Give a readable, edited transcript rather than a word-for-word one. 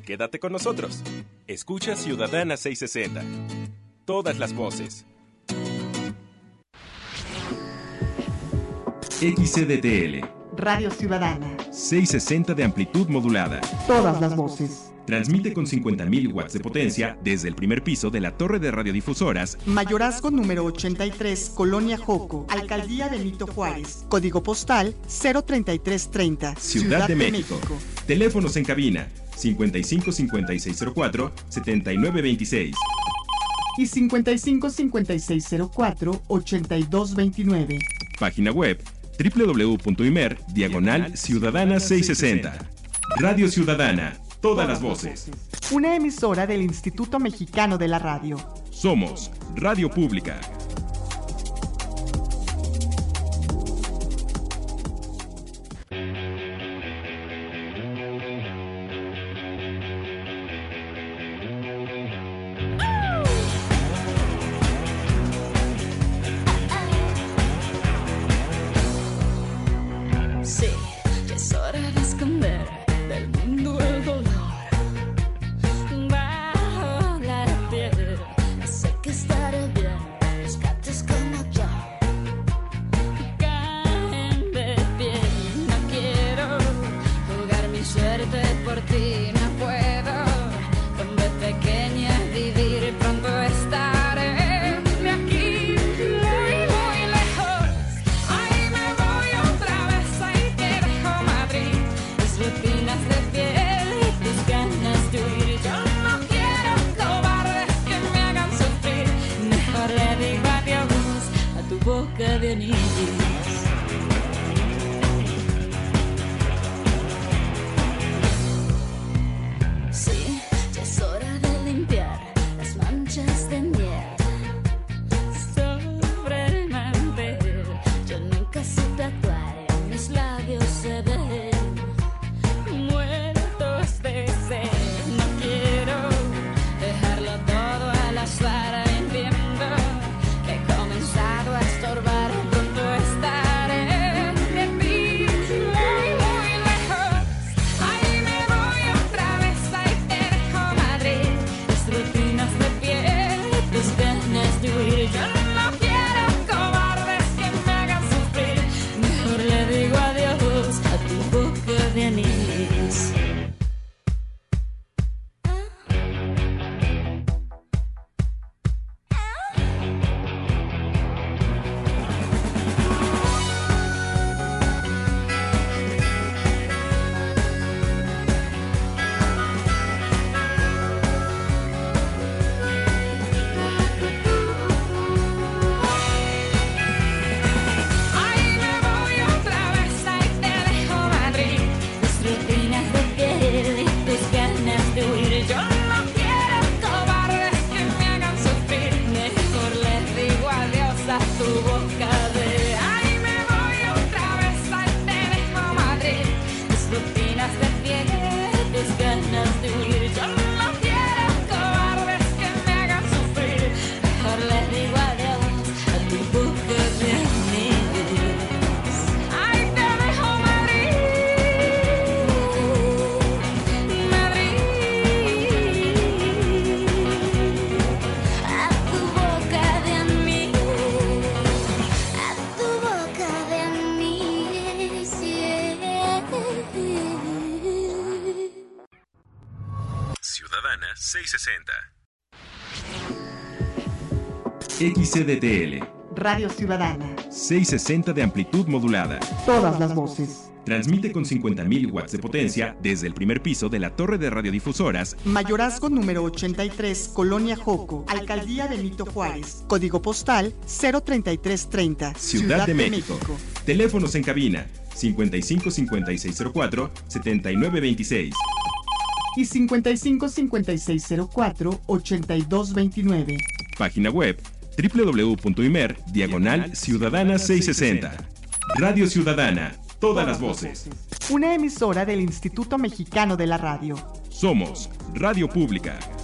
Quédate con nosotros. Escucha Ciudadana 660. Todas las voces. XCDTL. Radio Ciudadana. 660 de amplitud modulada. Todas las voces. Transmite con 50.000 watts de potencia desde el primer piso de la torre de radiodifusoras Mayorazgo número 83, Colonia Joco, Alcaldía Benito Juárez. Código postal 03330. Ciudad de México. Teléfonos en cabina 55 5604 7926 y 55 5604 8229. Página web www.imer/Ciudadana 660. Radio Ciudadana. Todas las voces. Una emisora del Instituto Mexicano de la Radio. Somos Radio Pública. Sí, ya es hora de esconder del mundo el dolor. Bajo la piel, sé que estaré bien. Los gatos como yo caen de pie. No quiero jugar mi suerte por ti, no puedo. Donde pequeña vivir, pronto estaré de aquí, muy, muy lejos. Ahí me voy otra vez, ahí te dejo Madrid. Tus rutinas de piel y tus ganas de huir. Yo no quiero cobardes que me hagan sufrir. Mejor le digo adiós a tu boca de anillos. Sí, ya es hora de limpiar las manchas de miel sobre el mantel. Yo nunca supe actuar, en mis labios se ven muertos de sed. No quiero dejarlo todo al azar. Entiendo que he comenzado a estorbar. Pronto estaré de ti, muy, muy lejos. Ahí me voy otra vez, ahí te dejo Madrid. Tus rutinas de piel, tus ganas de huir. Yo no quiero cobardes que me hagan sufrir. Mejor le digo adiós a tu boca de anís. Ahí me voy otra vez, ahí te dejo Madrid. Tus rutinas de piel y tus ganas de huir. Yo no quiero cobardes que me hagan sufrir. Mejor les digo adiós a tu boca de. Ahí me voy otra vez, ahí te dejo Madrid. Tus rutinas de piel, tus ganas de huir. Yo no quiero cobardes que me hagan sufrir. Mejor les digo adiós a tu boca de anís. Ahí te dejo Madrid, Madrid. A tu boca de anís, a tu boca de anís, yeah. Ciudadana 660. XCDTL. Radio Ciudadana. 660 de amplitud modulada. Todas las voces. Transmite con 50.000 watts de potencia desde el primer piso de la torre de radiodifusoras Mayorazgo número 83, Colonia Joco, Alcaldía Benito Juárez. Código postal 03330. Ciudad de México. Teléfonos en cabina 55 5604 7926 y 55 5604 8229. Página web www.imer/Ciudadana 660. Radio Ciudadana. Todas las voces. Una emisora del Instituto Mexicano de la Radio. Somos Radio Pública.